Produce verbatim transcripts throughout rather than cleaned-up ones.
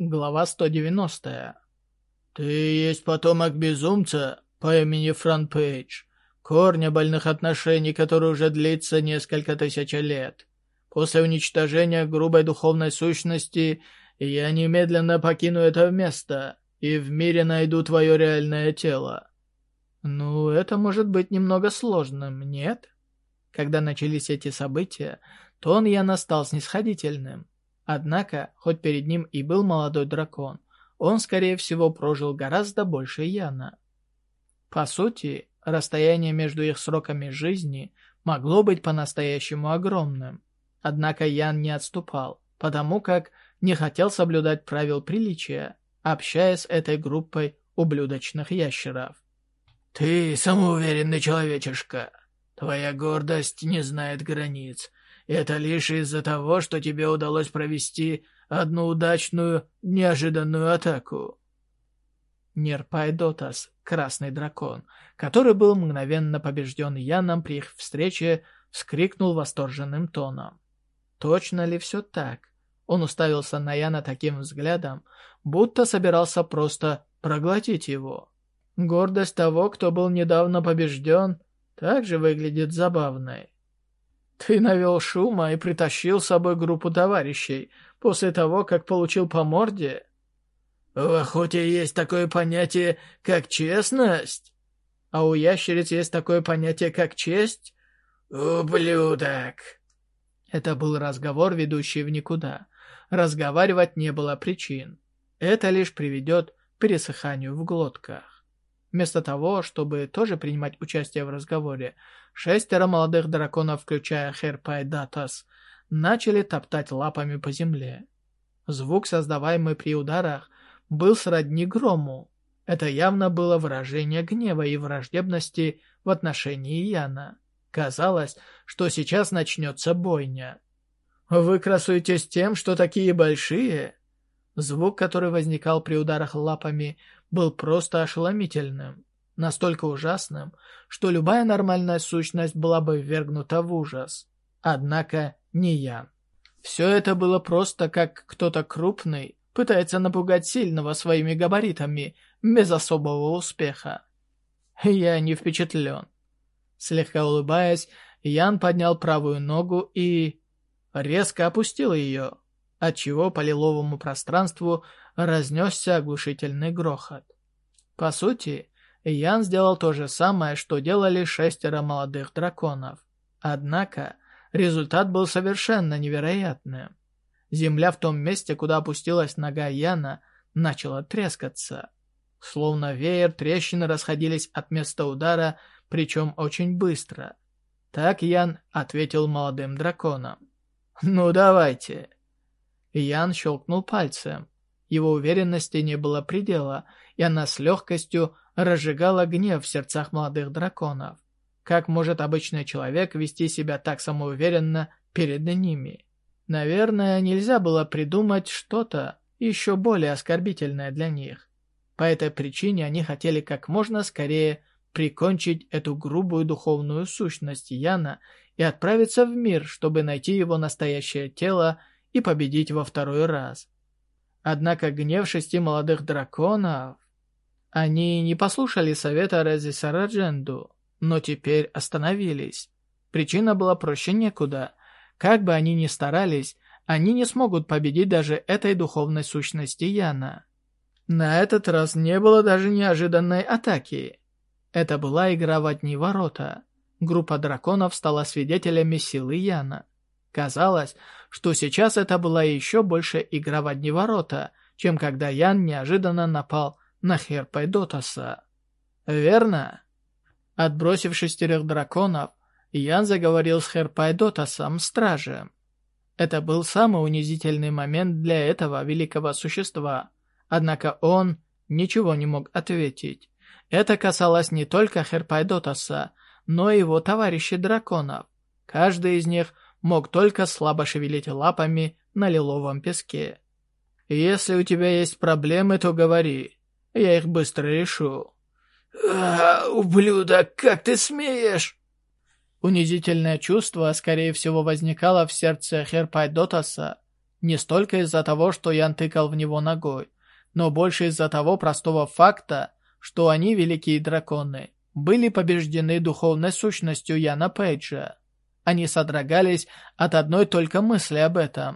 Глава сто девяностая. «Ты есть потомок безумца по имени Фран Пейдж, корня больных отношений, который уже длится несколько тысяч лет. После уничтожения грубой духовной сущности я немедленно покину это место и в мире найду твое реальное тело». Ну, это может быть немного сложным, нет? Когда начались эти события, тон Яна стал снисходительным. Однако, хоть перед ним и был молодой дракон, он, скорее всего, прожил гораздо больше Яна. По сути, расстояние между их сроками жизни могло быть по-настоящему огромным. Однако Ян не отступал, потому как не хотел соблюдать правил приличия, общаясь с этой группой ублюдочных ящеров. «Ты самоуверенный человечишка. Твоя гордость не знает границ. Это лишь из-за того, что тебе удалось провести одну удачную, неожиданную атаку». Нерпайдотас, красный дракон, который был мгновенно побежден Яном при их встрече, вскрикнул восторженным тоном. Точно ли все так? Он уставился на Яна таким взглядом, будто собирался просто проглотить его. Гордость того, кто был недавно побежден, также выглядит забавной. Ты навел шума и притащил с собой группу товарищей после того, как получил по морде? В охоте есть такое понятие, как честность. А у ящериц есть такое понятие, как честь? Ублюдок. Это был разговор, ведущий в никуда. Разговаривать не было причин. Это лишь приведет к пересыханию в глотках. Вместо того, чтобы тоже принимать участие в разговоре, шестеро молодых драконов, включая Херпайдатас, начали топтать лапами по земле. Звук, создаваемый при ударах, был сродни грому. Это явно было выражение гнева и враждебности в отношении Яна. Казалось, что сейчас начнется бойня. «Вы красуетесь тем, что такие большие?» Звук, который возникал при ударах лапами, был просто ошеломительным. Настолько ужасным, что любая нормальная сущность была бы ввергнута в ужас. Однако не Ян. Все это было просто как кто-то крупный пытается напугать сильного своими габаритами без особого успеха. Я не впечатлен. Слегка улыбаясь, Ян поднял правую ногу и резко опустил ее, отчего по лиловому пространству разнесся оглушительный грохот. По сути, Ян сделал то же самое, что делали шестеро молодых драконов. Однако, результат был совершенно невероятным. Земля в том месте, куда опустилась нога Яна, начала трескаться. Словно веер, трещины расходились от места удара, причем очень быстро. Так Ян ответил молодым драконам. «Ну давайте». Ян щелкнул пальцем. Его уверенности не было предела, и она с легкостью разжигала гнев в сердцах молодых драконов. Как может обычный человек вести себя так самоуверенно перед ними? Наверное, нельзя было придумать что-то еще более оскорбительное для них. По этой причине они хотели как можно скорее прикончить эту грубую духовную сущность Яна и отправиться в мир, чтобы найти его настоящее тело и победить во второй раз. Однако гнев шести молодых драконов... Они не послушали совета Рези Сарадженду, но теперь остановились. Причина была проще некуда. Как бы они ни старались, они не смогут победить даже этой духовной сущности Яна. На этот раз не было даже неожиданной атаки. Это была игра в одни ворота. Группа драконов стала свидетелями силы Яна. Казалось, что сейчас это была еще больше игра в одни ворота, чем когда Ян неожиданно напал на Херпайдотаса. Верно? Отбросив шестерых драконов, Ян заговорил с Херпайдотасом, стражем. Это был самый унизительный момент для этого великого существа, однако он ничего не мог ответить. Это касалось не только Херпайдотаса, но и его товарищей драконов. Каждый из них мог только слабо шевелить лапами на лиловом песке. «Если у тебя есть проблемы, то говори. Я их быстро решу». «А, ублюдок, как ты смеешь?» Унизительное чувство, скорее всего, возникало в сердце Херпайдотаса, Не столько из-за того, что Ян тыкал в него ногой, но больше из-за того простого факта, что они, великие драконы, были побеждены духовной сущностью Яна Пейджа. Они содрогались от одной только мысли об этом.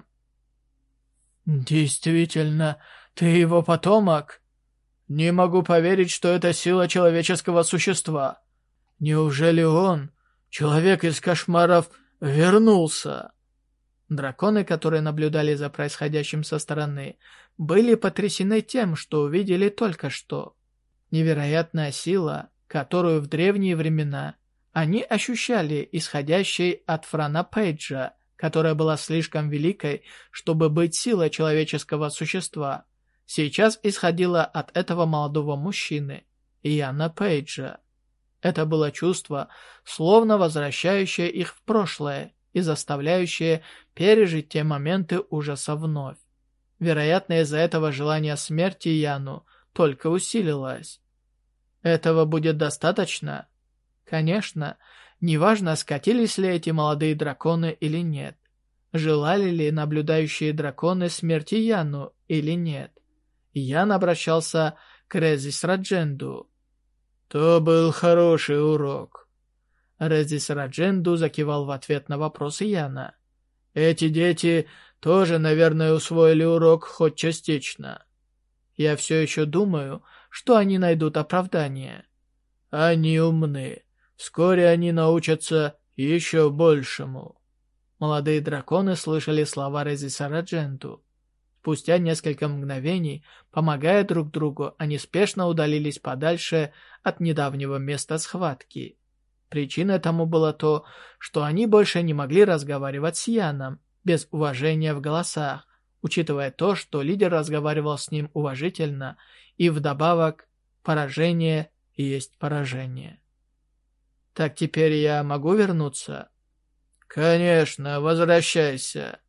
«Действительно, ты его потомок? Не могу поверить, что это сила человеческого существа. Неужели он, человек из кошмаров, вернулся?» Драконы, которые наблюдали за происходящим со стороны, были потрясены тем, что увидели только что. Невероятная сила, которую в древние времена они ощущали исходящей от Франа Пейджа, которая была слишком великой, чтобы быть силой человеческого существа, сейчас исходила от этого молодого мужчины, Яна Пейджа. Это было чувство, словно возвращающее их в прошлое и заставляющее пережить те моменты ужаса вновь. Вероятно, из-за этого желание смерти Яну только усилилось. Этого будет достаточно? Конечно, неважно, скатились ли эти молодые драконы или нет. Желали ли наблюдающие драконы смерти Яну или нет. Ян обращался к Резис Радженду. «То был хороший урок». Резис Радженду закивал в ответ на вопросы Яна. «Эти дети тоже, наверное, усвоили урок хоть частично. Я все еще думаю, что они найдут оправдание. Они умны. Вскоре они научатся еще большему». Молодые драконы слышали слова Резиса Радженду. Спустя несколько мгновений, помогая друг другу, они спешно удалились подальше от недавнего места схватки. Причиной тому было то, что они больше не могли разговаривать с Яном без уважения в голосах, учитывая то, что лидер разговаривал с ним уважительно, и вдобавок поражение есть поражение. «Так теперь я могу вернуться?» «Конечно, возвращайся.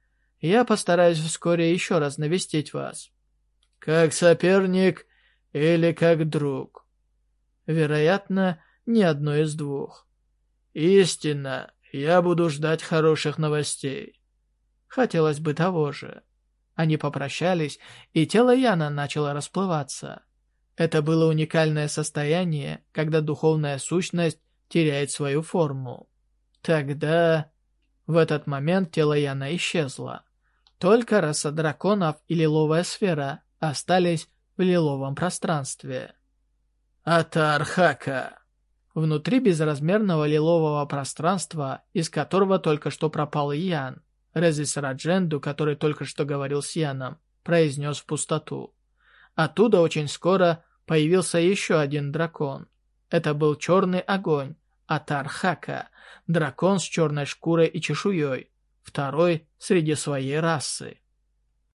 Я постараюсь вскоре еще раз навестить вас. Как соперник или как друг?» «Вероятно, ни одно из двух». «Истинно, я буду ждать хороших новостей». Хотелось бы того же. Они попрощались, и тело Яна начало расплываться. Это было уникальное состояние, когда духовная сущность теряет свою форму. Тогда... В этот момент тело Яна исчезло. Только раса драконов и лиловая сфера остались в лиловом пространстве. Атархака. Внутри безразмерного лилового пространства, из которого только что пропал Ян, Резис Радженду, который только что говорил с Яном, произнес в пустоту. Оттуда очень скоро появился еще один дракон. Это был черный огонь, Атархака, дракон с черной шкурой и чешуей, второй среди своей расы.